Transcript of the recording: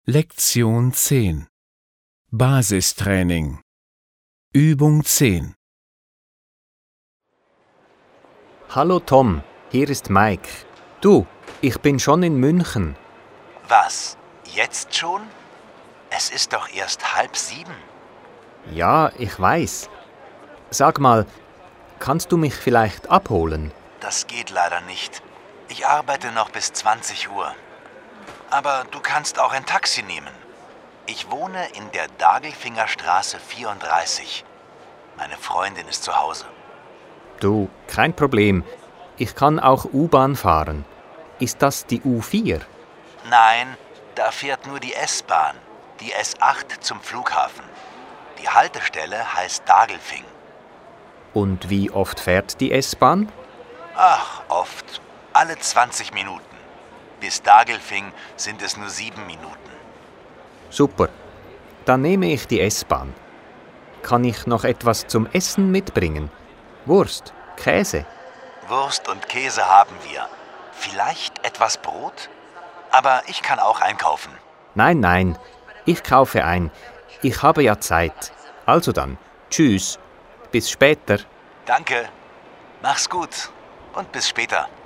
Lektion 10 Basistraining Übung 10 Hallo Tom, hier ist Mike. Du, ich bin schon in München. Was? Jetzt schon? Es ist doch erst 6:30. Ja, ich weiß. Sag mal, kannst du mich vielleicht abholen? Das geht leider nicht. Ich arbeite noch bis 20 Uhr. Aber du kannst auch ein Taxi nehmen. Ich wohne in der Dagelfingerstraße 34. Meine Freundin ist zu Hause. Du, kein Problem. Ich kann auch U-Bahn fahren. Ist das die U4? Nein, da fährt nur die S-Bahn, die S8 zum Flughafen. Die Haltestelle heißt Dagelfing. Und wie oft fährt die S-Bahn? Ach, oft. Alle 20 Minuten. Bis Dagelfing sind es nur 7 Minuten. Super. Dann nehme ich die S-Bahn. Kann ich noch etwas zum Essen mitbringen? Wurst, Käse. Wurst und Käse haben wir. Vielleicht etwas Brot? Aber ich kann auch einkaufen. Nein, ich kaufe ein. Ich habe ja Zeit. Also dann, tschüss. Bis später. Danke. Mach's gut und bis später.